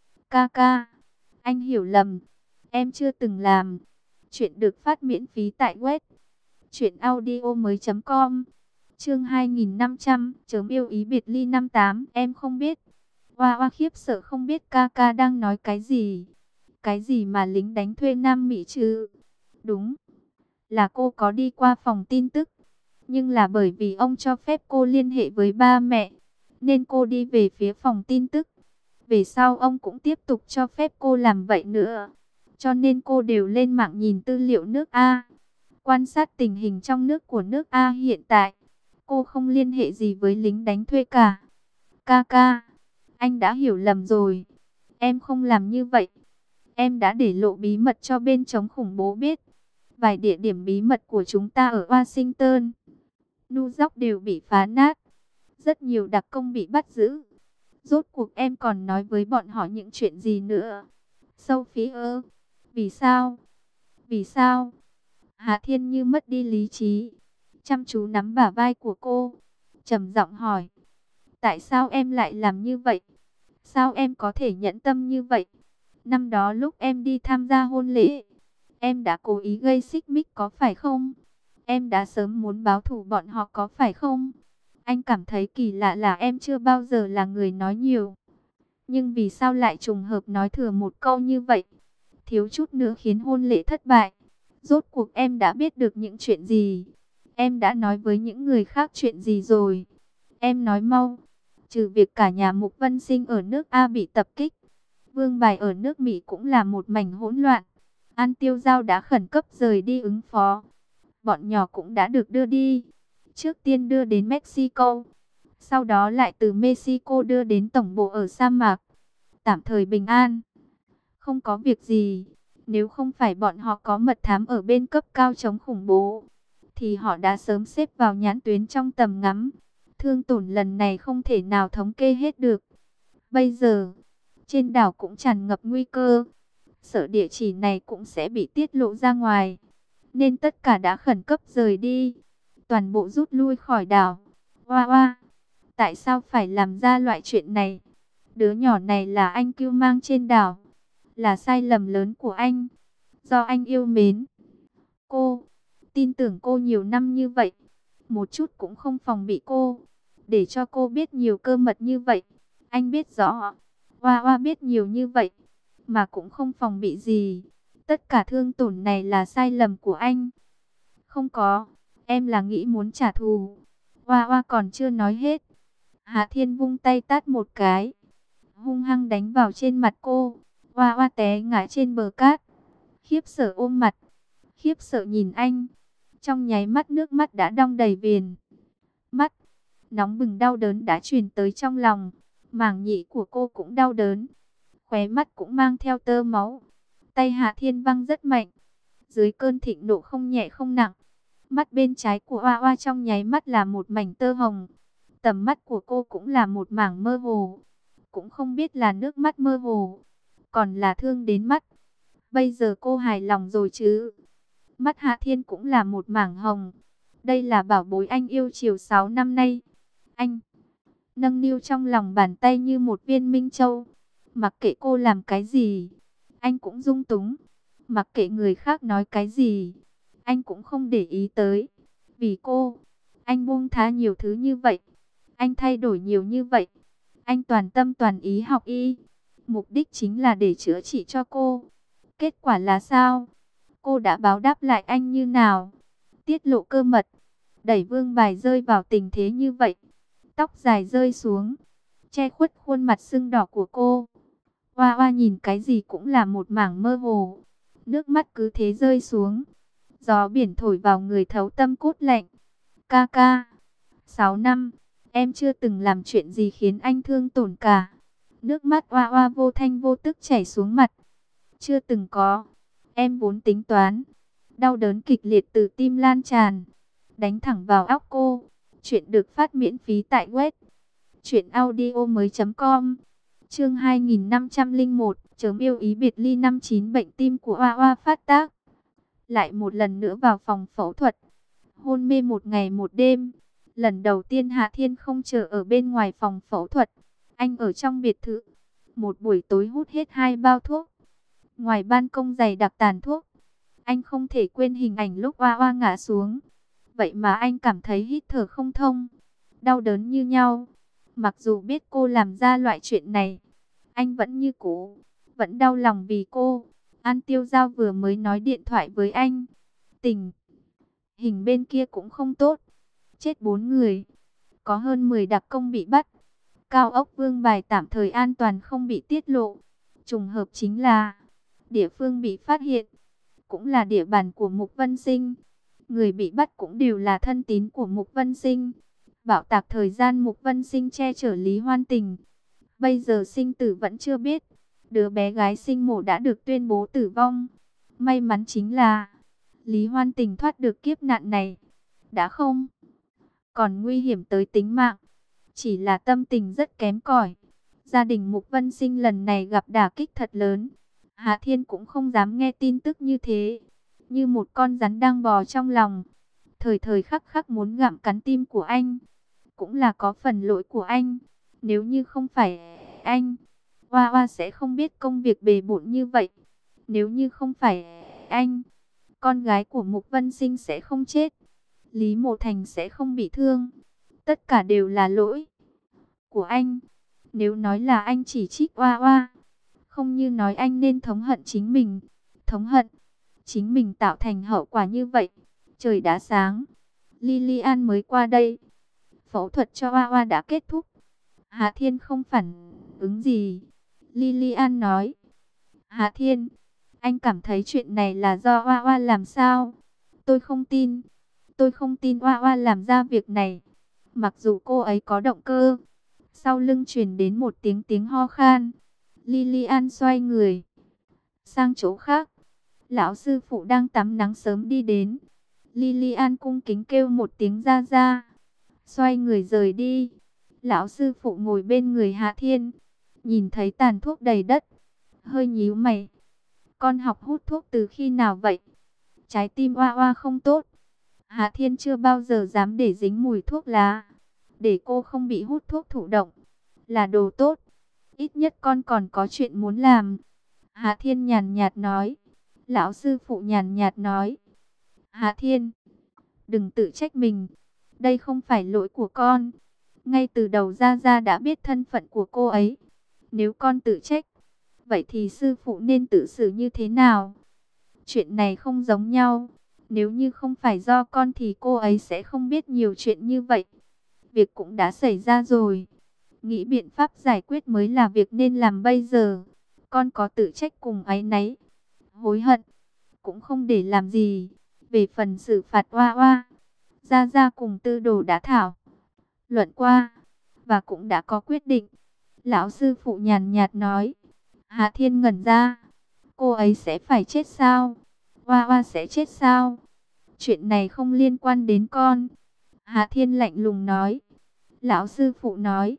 Ca, anh hiểu lầm, em chưa từng làm. Chuyện được phát miễn phí tại web truyệnaudiomoi.com. Chương 2500, chớm yêu ý biệt ly năm 8, em không biết. Hoa Hoa khiếp sợ không biết ca đang nói cái gì. Cái gì mà lính đánh thuê Nam Mỹ chứ? Đúng, là cô có đi qua phòng tin tức, nhưng là bởi vì ông cho phép cô liên hệ với ba mẹ, nên cô đi về phía phòng tin tức. Về sau ông cũng tiếp tục cho phép cô làm vậy nữa, cho nên cô đều lên mạng nhìn tư liệu nước A, quan sát tình hình trong nước của nước A hiện tại. Cô không liên hệ gì với lính đánh thuê cả. Ca, anh đã hiểu lầm rồi. Em không làm như vậy. Em đã để lộ bí mật cho bên chống khủng bố biết. Vài địa điểm bí mật của chúng ta ở Washington, New York đều bị phá nát. Rất nhiều đặc công bị bắt giữ. Rốt cuộc em còn nói với bọn họ những chuyện gì nữa? Sophie ơ, vì sao? Vì sao? Hạ Thiên Như mất đi lý trí, chăm chú nắm bả vai của cô, trầm giọng hỏi. Tại sao em lại làm như vậy? Sao em có thể nhẫn tâm như vậy? Năm đó lúc em đi tham gia hôn lễ, em đã cố ý gây xích mích có phải không? Em đã sớm muốn báo thù bọn họ có phải không? Anh cảm thấy kỳ lạ là em chưa bao giờ là người nói nhiều. Nhưng vì sao lại trùng hợp nói thừa một câu như vậy? Thiếu chút nữa khiến hôn lễ thất bại. Rốt cuộc em đã biết được những chuyện gì? Em đã nói với những người khác chuyện gì rồi? Em nói mau. Trừ việc cả nhà Mục Vân Sinh ở nước A bị tập kích, vương bài ở nước Mỹ cũng là một mảnh hỗn loạn. An Tiêu Giao đã khẩn cấp rời đi ứng phó. Bọn nhỏ cũng đã được đưa đi. Trước tiên đưa đến Mexico, sau đó lại từ Mexico đưa đến tổng bộ ở sa mạc. Tạm thời bình an, không có việc gì. Nếu không phải bọn họ có mật thám ở bên cấp cao chống khủng bố, thì họ đã sớm xếp vào nhãn tuyến trong tầm ngắm. Thương tổn lần này không thể nào thống kê hết được. Bây giờ, trên đảo cũng tràn ngập nguy cơ. Sợ địa chỉ này cũng sẽ bị tiết lộ ra ngoài, nên tất cả đã khẩn cấp rời đi. Toàn bộ rút lui khỏi đảo. Hoa Hoa, tại sao phải làm ra loại chuyện này? Đứa nhỏ này là anh cưu mang trên đảo, là sai lầm lớn của anh. Do anh yêu mến cô, tin tưởng cô nhiều năm như vậy, một chút cũng không phòng bị cô, để cho cô biết nhiều cơ mật như vậy. Anh biết rõ, Hoa Hoa biết nhiều như vậy, mà cũng không phòng bị gì. Tất cả thương tổn này là sai lầm của anh. Không có, em là nghĩ muốn trả thù. Hoa Hoa còn chưa nói hết, Hạ Thiên vung tay tát một cái, hung hăng đánh vào trên mặt cô. Hoa Hoa té ngã trên bờ cát, khiếp sợ ôm mặt, khiếp sợ nhìn anh. Trong nháy mắt nước mắt đã đong đầy viền mắt, nóng bừng đau đớn đã truyền tới trong lòng. Màng nhĩ của cô cũng đau đớn, khóe mắt cũng mang theo tơ máu. Tay Hạ Thiên văng rất mạnh, dưới cơn thịnh nộ không nhẹ không nặng. Mắt bên trái của Hoa Hoa trong nháy mắt là một mảnh tơ hồng. Tầm mắt của cô cũng là một mảng mơ hồ. Cũng không biết là nước mắt mơ hồ, còn là thương đến mắt. Bây giờ cô hài lòng rồi chứ? Mắt Hạ Thiên cũng là một mảng hồng. Đây là bảo bối anh yêu chiều 6 năm nay. Anh nâng niu trong lòng bàn tay như một viên minh châu. Mặc kệ cô làm cái gì, anh cũng dung túng. Mặc kệ người khác nói cái gì, anh cũng không để ý tới. Vì cô, anh buông tha nhiều thứ như vậy. Anh thay đổi nhiều như vậy. Anh toàn tâm toàn ý học y. Mục đích chính là để chữa trị cho cô. Kết quả là sao? Cô đã báo đáp lại anh như nào? Tiết lộ cơ mật, đẩy Vương Bài rơi vào tình thế như vậy. Tóc dài rơi xuống, che khuất khuôn mặt sưng đỏ của cô. Hoa Hoa nhìn cái gì cũng là một mảng mơ hồ. Nước mắt cứ thế rơi xuống. Gió biển thổi vào người thấu tâm cốt lạnh. Ca ca, 6 năm, em chưa từng làm chuyện gì khiến anh thương tổn cả. Nước mắt Hoa Hoa vô thanh vô tức chảy xuống mặt. Chưa từng có, em vốn tính toán. Đau đớn kịch liệt từ tim lan tràn, đánh thẳng vào óc cô. Chuyện được phát miễn phí tại web truyệnaudiomoi.com. Chương 2501, chớm yêu ý biệt ly. Năm 9 bệnh tim của Hoa Hoa phát tác. Lại một lần nữa vào phòng phẫu thuật. Hôn mê một ngày một đêm. Lần đầu tiên Hạ Thiên không chờ ở bên ngoài phòng phẫu thuật. Anh ở trong biệt thự. Một buổi tối hút hết 2 bao thuốc. Ngoài ban công dày đặc tàn thuốc. Anh không thể quên hình ảnh lúc Hoa Hoa ngã xuống. Vậy mà anh cảm thấy hít thở không thông. Đau đớn như nhau. Mặc dù biết cô làm ra loại chuyện này, anh vẫn như cũ, vẫn đau lòng vì cô. An Tiêu Giao vừa mới nói điện thoại với anh. Tình hình bên kia cũng không tốt. Chết 4 người. Có hơn 10 đặc công bị bắt. Cao ốc Vương Bài tạm thời an toàn không bị tiết lộ. Trùng hợp chính là địa phương bị phát hiện cũng là địa bàn của Mục Vân Sinh. Người bị bắt cũng đều là thân tín của Mục Vân Sinh. Bạo tạc thời gian Mục Vân Sinh che chở Lý Hoan Tình. Bây giờ sinh tử vẫn chưa biết. Đứa bé gái sinh mổ đã được tuyên bố tử vong. May mắn chính là Lý Hoan Tình thoát được kiếp nạn này. Đã không còn nguy hiểm tới tính mạng. Chỉ là tâm tình rất kém cỏi. Gia đình Mục Vân Sinh lần này gặp đả kích thật lớn. Hạ Thiên cũng không dám nghe tin tức như thế. Như một con rắn đang bò trong lòng. Thời thời khắc khắc muốn gặm cắn tim của anh. Cũng là có phần lỗi của anh. Nếu như không phải anh, Hoa Hoa sẽ không biết công việc bề bộn như vậy. Nếu như không phải anh, con gái của Mục Vân Sinh sẽ không chết. Lý Mộ Thành sẽ không bị thương. Tất cả đều là lỗi của anh. Nếu nói là anh chỉ trích Hoa Hoa, không như nói anh nên thống hận chính mình. Thống hận chính mình tạo thành hậu quả như vậy. Trời đã sáng, Lilian mới qua đây. Phẫu thuật cho Hoa Hoa đã kết thúc. Hạ Thiên không phản ứng gì. Lilian nói, Hạ Thiên, anh cảm thấy chuyện này là do Hoa Hoa làm sao? Tôi không tin. Tôi không tin Hoa Hoa làm ra việc này. Mặc dù cô ấy có động cơ. Sau lưng truyền đến một tiếng ho khan. Lilian xoay người sang chỗ khác. Lão sư phụ đang tắm nắng sớm đi đến. Lilian cung kính kêu một tiếng ra ra. Xoay người rời đi. Lão sư phụ ngồi bên người Hạ Thiên. Nhìn thấy tàn thuốc đầy đất. Hơi nhíu mày. Con học hút thuốc từ khi nào vậy? Trái tim Hoa Hoa không tốt. Hạ Thiên chưa bao giờ dám để dính mùi thuốc lá. Để cô không bị hút thuốc thụ động là đồ tốt. Ít nhất con còn có chuyện muốn làm. Hạ Thiên nhàn nhạt nói. Lão sư phụ nhàn nhạt nói. Hạ Thiên, đừng tự trách mình. Đây không phải lỗi của con. Ngay từ đầu Gia Gia đã biết thân phận của cô ấy. Nếu con tự trách, vậy thì sư phụ nên tự xử như thế nào? Chuyện này không giống nhau. Nếu như không phải do con thì cô ấy sẽ không biết nhiều chuyện như vậy. Việc cũng đã xảy ra rồi. Nghĩ biện pháp giải quyết mới là việc nên làm bây giờ. Con có tự trách cùng áy náy, hối hận, cũng không để làm gì. Về phần xử phạt Hoa Hoa, Gia Gia cùng Tư Đồ đã thảo luận qua và cũng đã có quyết định. Lão sư phụ nhàn nhạt nói. Hạ Thiên ngẩn ra. Cô ấy sẽ phải chết sao? Hoa Hoa sẽ chết sao? Chuyện này không liên quan đến con. Hạ Thiên lạnh lùng nói. Lão sư phụ nói.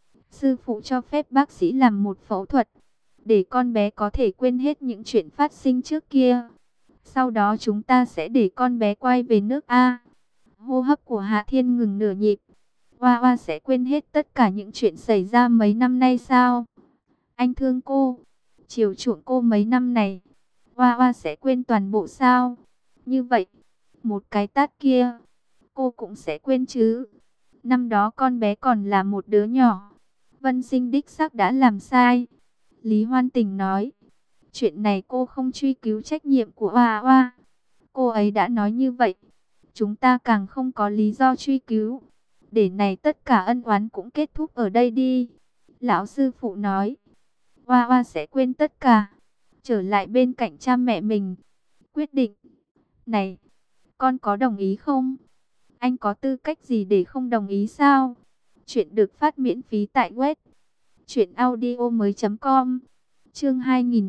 Sư phụ cho phép bác sĩ làm một phẫu thuật, để con bé có thể quên hết những chuyện phát sinh trước kia. Sau đó chúng ta sẽ để con bé quay về nước A. Hô hấp của Hạ Thiên ngừng nửa nhịp. Hoa Hoa sẽ quên hết tất cả những chuyện xảy ra mấy năm nay sao? Anh thương cô, chiều chuộng cô mấy năm này. Hoa Hoa sẽ quên toàn bộ sao? Như vậy, một cái tát kia, cô cũng sẽ quên chứ? Năm đó con bé còn là một đứa nhỏ. Vân Sinh đích xác đã làm sai. Lý Hoan Tình nói, chuyện này cô không truy cứu trách nhiệm của Hoa Hoa. Cô ấy đã nói như vậy, chúng ta càng không có lý do truy cứu. Để này tất cả ân oán cũng kết thúc ở đây đi. Lão sư phụ nói, Hoa Hoa sẽ quên tất cả, trở lại bên cạnh cha mẹ mình. Quyết định này, con có đồng ý không? Anh có tư cách gì để không đồng ý sao? Chuyện được phát miễn phí tại web truyệnaudiomoi.com. Chương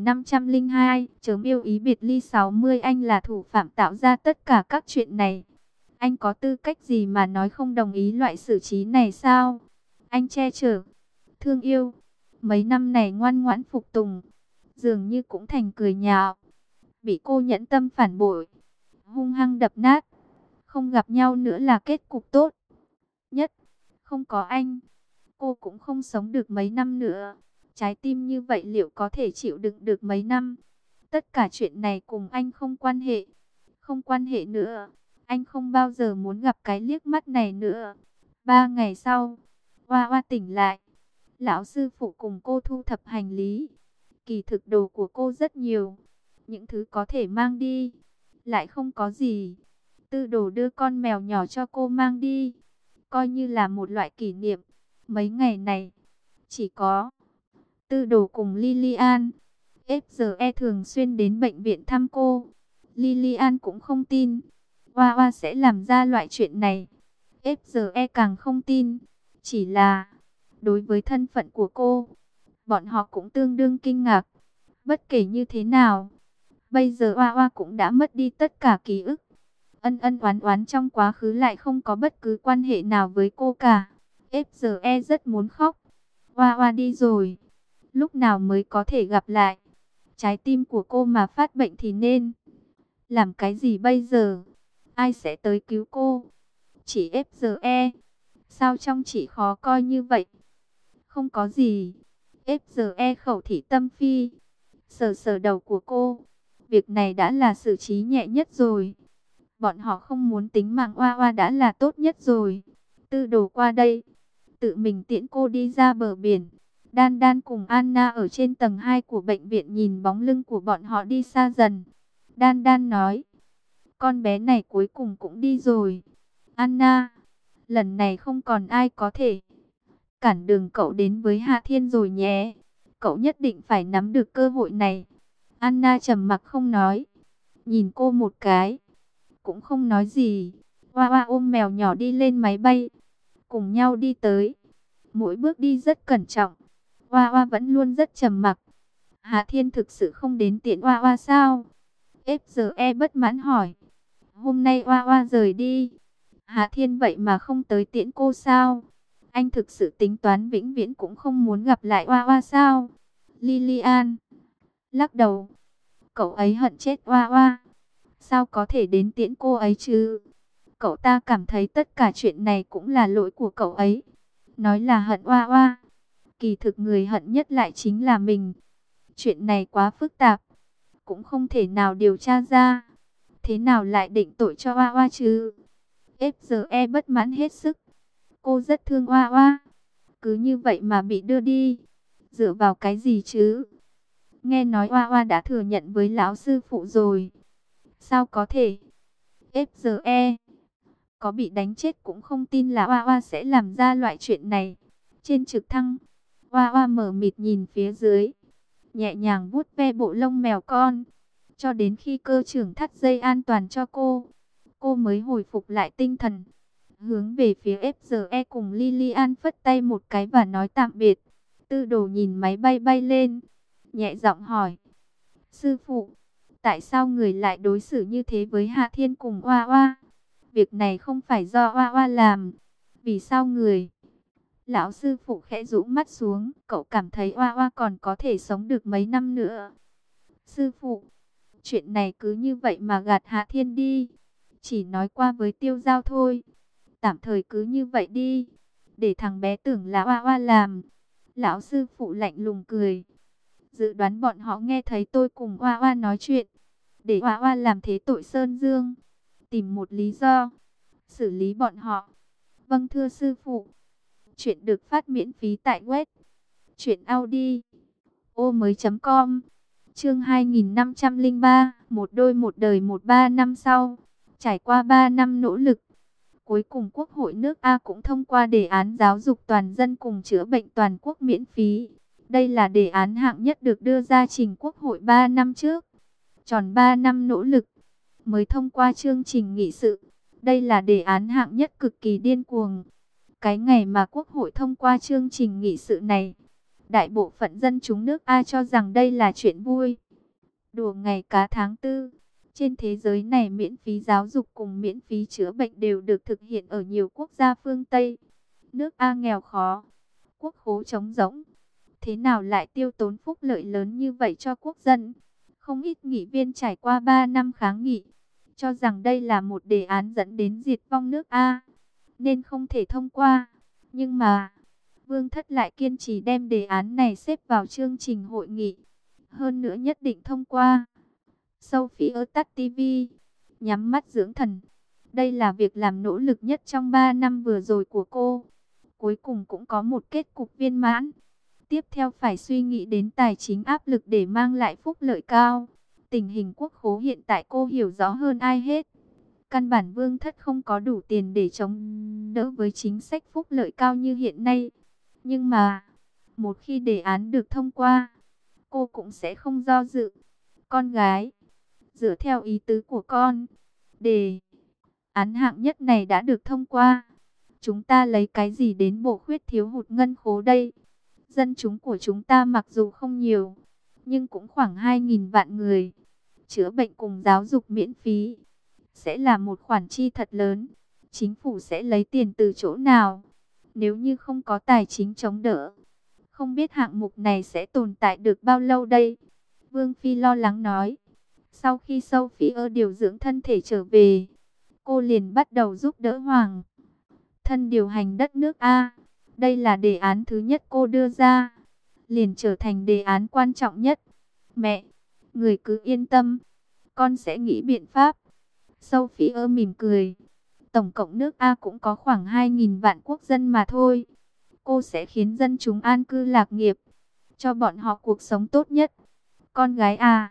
2502, chớm yêu ý biệt ly 60. Anh là thủ phạm tạo ra tất cả các chuyện này. Anh có tư cách gì mà nói không đồng ý loại xử trí này sao? Anh che chở, thương yêu, mấy năm này ngoan ngoãn phục tùng, dường như cũng thành cười nhạo. Bị cô nhẫn tâm phản bội, hung hăng đập nát. Không gặp nhau nữa là kết cục tốt nhất. Không có anh, cô cũng không sống được mấy năm nữa. Trái tim như vậy liệu có thể chịu đựng được mấy năm? Tất cả chuyện này cùng anh không quan hệ. Không quan hệ nữa. Anh không bao giờ muốn gặp cái liếc mắt này nữa. 3 ngày sau, Hoa Hoa tỉnh lại. Lão sư phụ cùng cô thu thập hành lý. Kỳ thực đồ của cô rất nhiều. Những thứ có thể mang đi, lại không có gì. Tư đồ đưa con mèo nhỏ cho cô mang đi, coi như là một loại kỷ niệm. Mấy ngày này, chỉ có Tư đồ cùng Lilian. FGE thường xuyên đến bệnh viện thăm cô. Lilian cũng không tin Hoa Hoa sẽ làm ra loại chuyện này. FGE càng không tin. Chỉ là, đối với thân phận của cô, bọn họ cũng tương đương kinh ngạc. Bất kể như thế nào, bây giờ Hoa Hoa cũng đã mất đi tất cả ký ức. Ân ân oán oán trong quá khứ lại không có bất cứ quan hệ nào với cô cả. FGE rất muốn khóc. Hoa Hoa đi rồi, lúc nào mới có thể gặp lại? Trái tim của cô mà phát bệnh thì nên làm cái gì bây giờ? Ai sẽ tới cứu cô? Chỉ FGE. Sao trong chị khó coi như vậy? Không có gì. FGE khẩu thị tâm phi, sờ sờ đầu của cô. Việc này đã là xử trí nhẹ nhất rồi. Bọn họ không muốn tính mạng Hoa Hoa đã là tốt nhất rồi. Tư đồ qua đây, tự mình tiễn cô đi ra bờ biển. Đan Đan cùng Anna ở trên tầng 2 của bệnh viện nhìn bóng lưng của bọn họ đi xa dần. Đan Đan nói, con bé này cuối cùng cũng đi rồi. Anna, lần này không còn ai có thể cản đường cậu đến với Hạ Thiên rồi nhé. Cậu nhất định phải nắm được cơ hội này. Anna trầm mặc không nói, nhìn cô một cái, cũng không nói gì. Hoa Hoa ôm mèo nhỏ đi lên máy bay, cùng nhau đi tới. Mỗi bước đi rất cẩn trọng. Hoa Hoa vẫn luôn rất trầm mặc. Hạ Thiên thực sự không đến tiễn Hoa Hoa sao? FGE bất mãn hỏi. Hôm nay Hoa Hoa rời đi, Hạ Thiên vậy mà không tới tiễn cô sao? Anh thực sự tính toán vĩnh viễn cũng không muốn gặp lại Hoa Hoa sao? Lilian lắc đầu. Cậu ấy hận chết Hoa Hoa. Sao có thể đến tiễn cô ấy chứ? Cậu ta cảm thấy tất cả chuyện này cũng là lỗi của cậu ấy. Nói là hận Hoa Hoa, kỳ thực người hận nhất lại chính là mình. Chuyện này quá phức tạp, cũng không thể nào điều tra ra. Thế nào lại định tội cho Hoa Hoa chứ? FGE bất mãn hết sức. Cô rất thương Hoa Hoa, cứ như vậy mà bị đưa đi. Dựa vào cái gì chứ? Nghe nói Hoa Hoa đã thừa nhận với lão sư phụ rồi. Sao có thể? FGE có bị đánh chết cũng không tin là Hoa Hoa sẽ làm ra loại chuyện này. Trên trực thăng, Hoa Hoa mở mịt nhìn phía dưới, nhẹ nhàng vuốt ve bộ lông mèo con, cho đến khi cơ trưởng thắt dây an toàn cho cô mới hồi phục lại tinh thần. Hướng về phía FGE cùng Lilian phất tay một cái và nói tạm biệt. Tư đồ nhìn máy bay bay lên, nhẹ giọng hỏi, sư phụ, tại sao người lại đối xử như thế với Hạ Thiên cùng Hoa Hoa? Việc này không phải do Hoa Hoa làm, vì sao người? Lão sư phụ khẽ rũ mắt xuống, cậu cảm thấy Hoa Hoa còn có thể sống được mấy năm nữa. Sư phụ, chuyện này cứ như vậy mà gạt Hạ Thiên đi. Chỉ nói qua với Tiêu Giao thôi. Tạm thời cứ như vậy đi, để thằng bé tưởng là Hoa Hoa làm. Lão sư phụ lạnh lùng cười. Dự đoán bọn họ nghe thấy tôi cùng Hoa Hoa nói chuyện, để Hoa Hoa làm thế tội Sơn Dương, tìm một lý do xử lý bọn họ. Vâng thưa sư phụ. Chuyện được phát miễn phí tại web truyệnaudiomoi.com. com. Chương 2503, một đôi một đời 13 năm sau. Trải qua 3 năm nỗ lực, cuối cùng Quốc hội nước A cũng thông qua đề án giáo dục toàn dân cùng chữa bệnh toàn quốc miễn phí. Đây là đề án hạng nhất được đưa ra trình Quốc hội 3 năm trước. Tròn 3 năm nỗ lực mới thông qua chương trình nghị sự. Đây là đề án hạng nhất cực kỳ điên cuồng. Cái ngày mà Quốc hội thông qua chương trình nghị sự này, đại bộ phận dân chúng nước A cho rằng đây là chuyện vui. Đùa ngày cá tháng tư. Trên thế giới này miễn phí giáo dục cùng miễn phí chữa bệnh đều được thực hiện ở nhiều quốc gia phương Tây. Nước A nghèo khó, quốc khố trống rỗng. Thế nào lại tiêu tốn phúc lợi lớn như vậy cho quốc dân? Không ít nghị viên trải qua 3 năm kháng nghị, cho rằng đây là một đề án dẫn đến diệt vong nước A, nên không thể thông qua. Nhưng mà, Vương Thất lại kiên trì đem đề án này xếp vào chương trình hội nghị. Hơn nữa nhất định thông qua. Sophie tắt TV, nhắm mắt dưỡng thần. Đây là việc làm nỗ lực nhất trong 3 năm vừa rồi của cô. Cuối cùng cũng có một kết cục viên mãn. Tiếp theo phải suy nghĩ đến tài chính áp lực để mang lại phúc lợi cao. Tình hình quốc khố hiện tại cô hiểu rõ hơn ai hết. Căn bản Vương Thất không có đủ tiền để chống đỡ với chính sách phúc lợi cao như hiện nay. Nhưng mà, một khi đề án được thông qua, cô cũng sẽ không do dự. Con gái, dựa theo ý tứ của con, đề án hạng nhất này đã được thông qua. Chúng ta lấy cái gì đến bổ khuyết thiếu hụt ngân khố đây? Dân chúng của chúng ta mặc dù không nhiều, nhưng cũng khoảng 2.000 vạn người. Chữa bệnh cùng giáo dục miễn phí sẽ là một khoản chi thật lớn. Chính phủ sẽ lấy tiền từ chỗ nào? Nếu như không có tài chính chống đỡ, không biết hạng mục này sẽ tồn tại được bao lâu đây? Vương Phi lo lắng nói. Sau khi Sophie điều dưỡng thân thể trở về, cô liền bắt đầu giúp đỡ Hoàng thân điều hành đất nước A. Đây là đề án thứ nhất cô đưa ra, liền trở thành đề án quan trọng nhất. Mẹ, người cứ yên tâm, con sẽ nghĩ biện pháp. Sophie mỉm cười. Tổng cộng nước A cũng có khoảng 2.000 vạn quốc dân mà thôi. Cô sẽ khiến dân chúng an cư lạc nghiệp, cho bọn họ cuộc sống tốt nhất. Con gái à,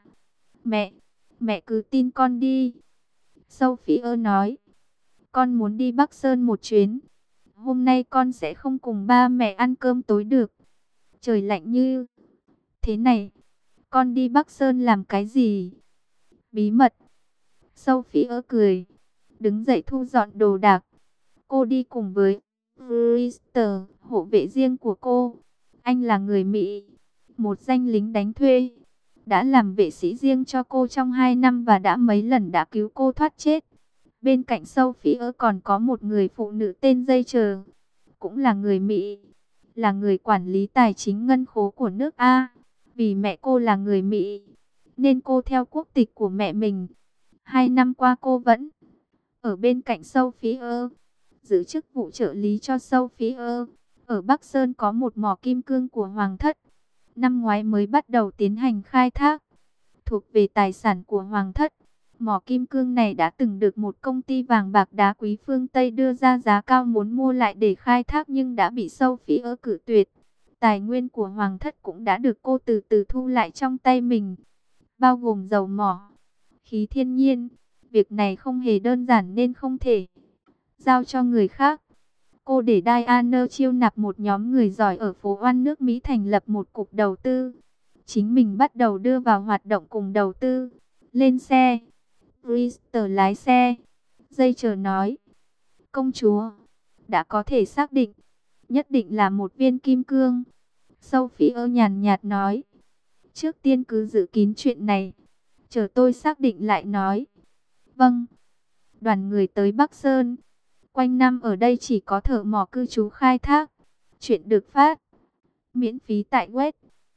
mẹ cứ tin con đi. Sophie nói, con muốn đi Bắc Sơn một chuyến. Hôm nay con sẽ không cùng ba mẹ ăn cơm tối được. Trời lạnh như thế này, con đi Bắc Sơn làm cái gì? Bí mật. Sophie cười, đứng dậy thu dọn đồ đạc. Cô đi cùng với Brewster, hộ vệ riêng của cô. Anh là người Mỹ, một danh lính đánh thuê, đã làm vệ sĩ riêng cho cô trong 2 năm và đã mấy lần đã cứu cô thoát chết. Bên cạnh Sophie còn có một người phụ nữ tên Rachel, cũng là người Mỹ, là người quản lý tài chính ngân khố của nước A. Vì mẹ cô là người Mỹ, nên cô theo quốc tịch của mẹ mình. 2 năm qua cô vẫn ở bên cạnh Sophie, giữ chức vụ trợ lý cho Sophie. Ở Bắc Sơn có một mỏ kim cương của Hoàng thất, năm ngoái mới bắt đầu tiến hành khai thác, thuộc về tài sản của Hoàng thất. Mỏ kim cương này đã từng được một công ty vàng bạc đá quý phương Tây đưa ra giá cao muốn mua lại để khai thác, nhưng đã bị Sophie cự tuyệt. Tài nguyên của Hoàng thất cũng đã được cô từ từ thu lại trong tay mình, bao gồm dầu mỏ, khí thiên nhiên. Việc này không hề đơn giản nên không thể giao cho người khác. Cô để Diana chiêu nạp một nhóm người giỏi ở phố Oan nước Mỹ, thành lập một cục đầu tư. Chính mình bắt đầu đưa vào hoạt động cùng đầu tư. Lên xe. Brewster lái xe. Rachel nói, công chúa, đã có thể xác định, nhất định là một viên kim cương. Sophie nhàn nhạt nói, trước tiên cứ giữ kín chuyện này, chờ tôi xác định lại nói. Vâng. Đoàn người tới Bắc Sơn. Quanh năm ở đây chỉ có thợ mỏ cư trú khai thác. Chuyện được phát miễn phí tại web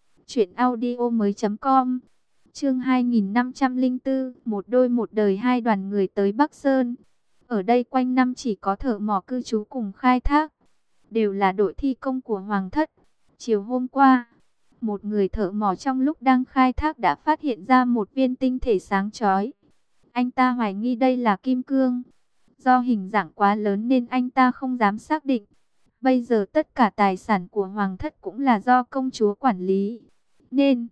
truyệnaudiomoi.com. Chương 2504, một đôi một đời. Hai đoàn người tới Bắc Sơn. Ở đây quanh năm chỉ có thợ mỏ cư trú cùng khai thác, đều là đội thi công của Hoàng thất. Chiều hôm qua, một người thợ mỏ trong lúc đang khai thác đã phát hiện ra một viên tinh thể sáng chói. Anh ta hoài nghi đây là kim cương. Do hình dạng quá lớn nên anh ta không dám xác định. Bây giờ tất cả tài sản của Hoàng thất cũng là do công chúa quản lý, Nên,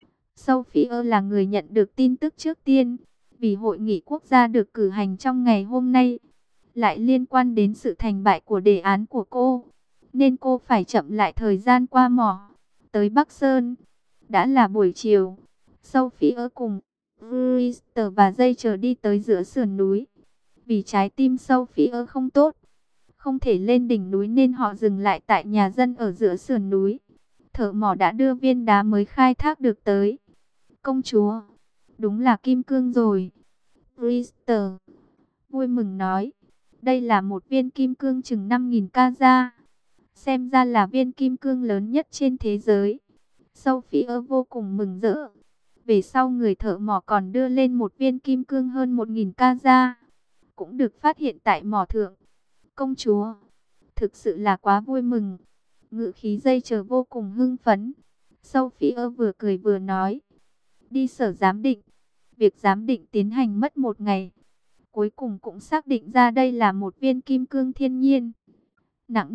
Sophia là người nhận được tin tức trước tiên. Vì hội nghị quốc gia được cử hành trong ngày hôm nay, lại liên quan đến sự thành bại của đề án của cô, nên cô phải chậm lại thời gian qua mỏ. Tới Bắc Sơn, đã là buổi chiều. Sophia cùng Brewster và dây chờ đi tới giữa sườn núi. Vì trái tim Sophia không tốt, không thể lên đỉnh núi nên họ dừng lại tại nhà dân ở giữa sườn núi. Thợ mỏ đã đưa viên đá mới khai thác được tới. Công chúa, đúng là kim cương rồi. Brewster vui mừng nói, đây là một viên kim cương chừng 5.000 carat. Xem ra là viên kim cương lớn nhất trên thế giới. Sophia vô cùng mừng rỡ. Về sau người thợ mỏ còn đưa lên một viên kim cương hơn 1.000 carat, cũng được phát hiện tại mỏ thượng. Công chúa, thực sự là quá vui mừng. Ngự khí dây chờ vô cùng hưng phấn. Sophia vừa cười vừa nói, đi sở giám định. Việc giám định tiến hành mất 1 ngày. Cuối cùng cũng xác định ra đây là một viên kim cương thiên nhiên, nặng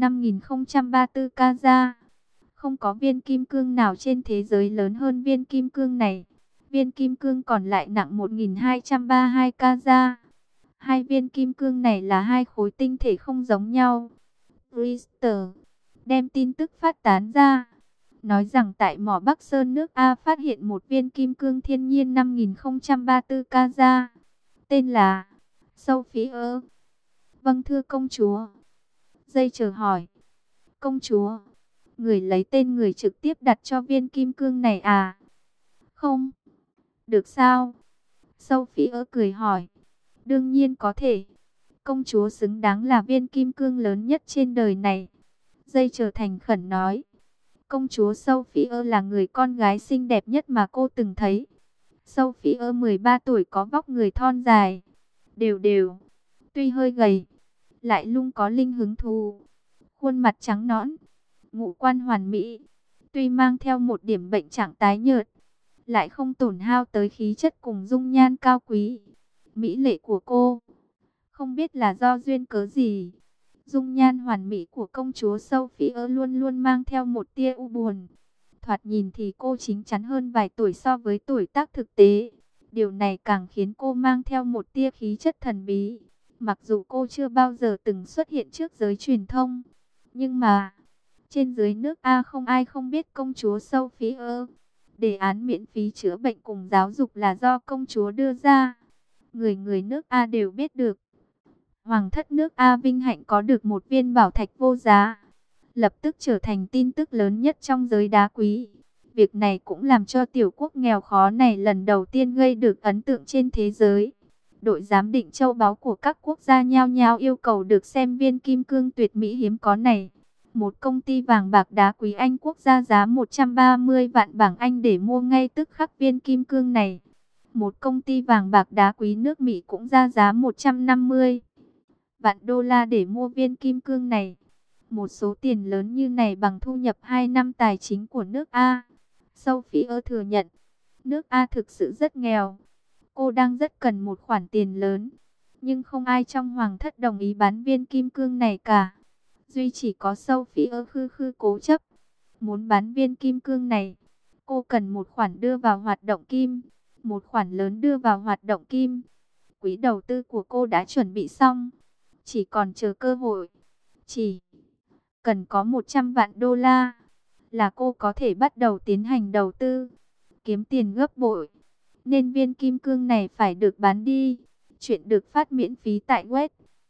5.034 carat. Không có viên kim cương nào trên thế giới lớn hơn viên kim cương này. Viên kim cương còn lại nặng 1.232 carat. Hai viên kim cương này là hai khối tinh thể không giống nhau. Brewster đem tin tức phát tán ra, nói rằng tại mỏ Bắc Sơn nước A phát hiện một viên kim cương thiên nhiên 5.034 carat. Tên là Sophia. Vâng thưa công chúa. Dây chờ hỏi, công chúa, người lấy tên người trực tiếp đặt cho viên kim cương này à? Không. Được sao? Sophia cười hỏi, đương nhiên có thể. Công chúa xứng đáng là viên kim cương lớn nhất trên đời này. Dây chờ thành khẩn nói, công chúa Sophia là người con gái xinh đẹp nhất mà cô từng thấy. Sophia 13 tuổi, có vóc người thon dài, đều đều, tuy hơi gầy, lại lung có linh hứng thú. Khuôn mặt trắng nõn, ngũ quan hoàn mỹ, tuy mang theo một điểm bệnh trạng tái nhợt, lại không tổn hao tới khí chất cùng dung nhan cao quý. Mỹ lệ của cô, không biết là do duyên cớ gì, dung nhan hoàn mỹ của công chúa Sophia luôn luôn mang theo một tia u buồn. Thoạt nhìn thì cô chín chắn hơn vài tuổi so với tuổi tác thực tế. Điều này càng khiến cô mang theo một tia khí chất thần bí. Mặc dù cô chưa bao giờ từng xuất hiện trước giới truyền thông, nhưng mà trên dưới nước A không ai không biết công chúa Sophia. Đề án miễn phí chữa bệnh cùng giáo dục là do công chúa đưa ra. Người người nước A đều biết được. Hoàng thất nước A vinh hạnh có được một viên bảo thạch vô giá, lập tức trở thành tin tức lớn nhất trong giới đá quý. Việc này cũng làm cho tiểu quốc nghèo khó này lần đầu tiên gây được ấn tượng trên thế giới. Đội giám định châu báu của các quốc gia nhao nhao yêu cầu được xem viên kim cương tuyệt mỹ hiếm có này. Một công ty vàng bạc đá quý Anh quốc ra giá 130 vạn bảng Anh để mua ngay tức khắc viên kim cương này. Một công ty vàng bạc đá quý nước Mỹ cũng ra giá 150 vạn đô la để mua viên kim cương này. Một số tiền lớn như này bằng thu nhập 2 năm tài chính của nước A. Sophia thừa nhận, nước A thực sự rất nghèo. Cô đang rất cần một khoản tiền lớn, nhưng không ai trong hoàng thất đồng ý bán viên kim cương này cả. Duy chỉ có Sophia khư khư cố chấp, muốn bán viên kim cương này. Cô cần một khoản đưa vào hoạt động kim, một khoản lớn đưa vào hoạt động kim. Quỹ đầu tư của cô đã chuẩn bị xong, chỉ còn chờ cơ hội. Chỉ cần có 100 vạn đô la là cô có thể bắt đầu tiến hành đầu tư, kiếm tiền gấp bội. Nên viên kim cương này phải được bán đi. Chuyện được phát miễn phí tại web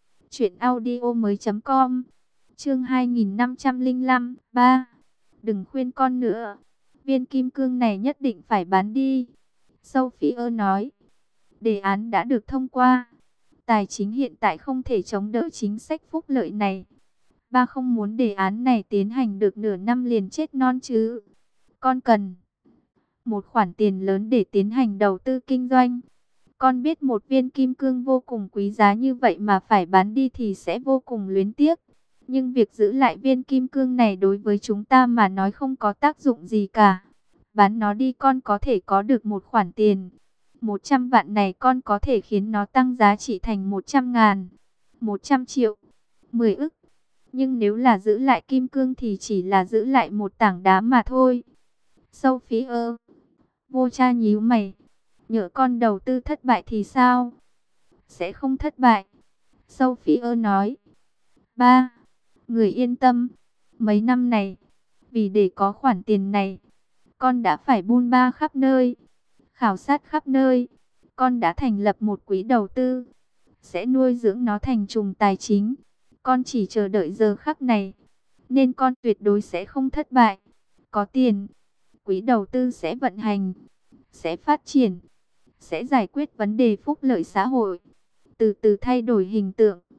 truyệnaudiomoi.com. Chương 2505. 3. Đừng khuyên con nữa, viên kim cương này nhất định phải bán đi. Sophia nói, đề án đã được thông qua, tài chính hiện tại không thể chống đỡ chính sách phúc lợi này. Ba không muốn đề án này tiến hành được nửa năm liền chết non chứ. Con cần một khoản tiền lớn để tiến hành đầu tư kinh doanh. Con biết một viên kim cương vô cùng quý giá như vậy mà phải bán đi thì sẽ vô cùng luyến tiếc. Nhưng việc giữ lại viên kim cương này đối với chúng ta mà nói không có tác dụng gì cả. Bán nó đi con có thể có được một khoản tiền. 100 vạn này con có thể khiến nó tăng giá trị thành 100.000, 100 triệu, 10 ức. Nhưng nếu là giữ lại kim cương thì chỉ là giữ lại một tảng đá mà thôi. Sophie, vô cha nhíu mày. Nhỡ con đầu tư thất bại thì sao? Sẽ không thất bại. Sophie nói. Ba, người yên tâm. Mấy năm này, vì để có khoản tiền này, con đã phải bôn ba khắp nơi, khảo sát khắp nơi. Con đã thành lập một quỹ đầu tư, sẽ nuôi dưỡng nó thành trùm tài chính. Con chỉ chờ đợi giờ khắc này, nên con tuyệt đối sẽ không thất bại. Có tiền, quỹ đầu tư sẽ vận hành, sẽ phát triển, sẽ giải quyết vấn đề phúc lợi xã hội, từ từ thay đổi hình tượng.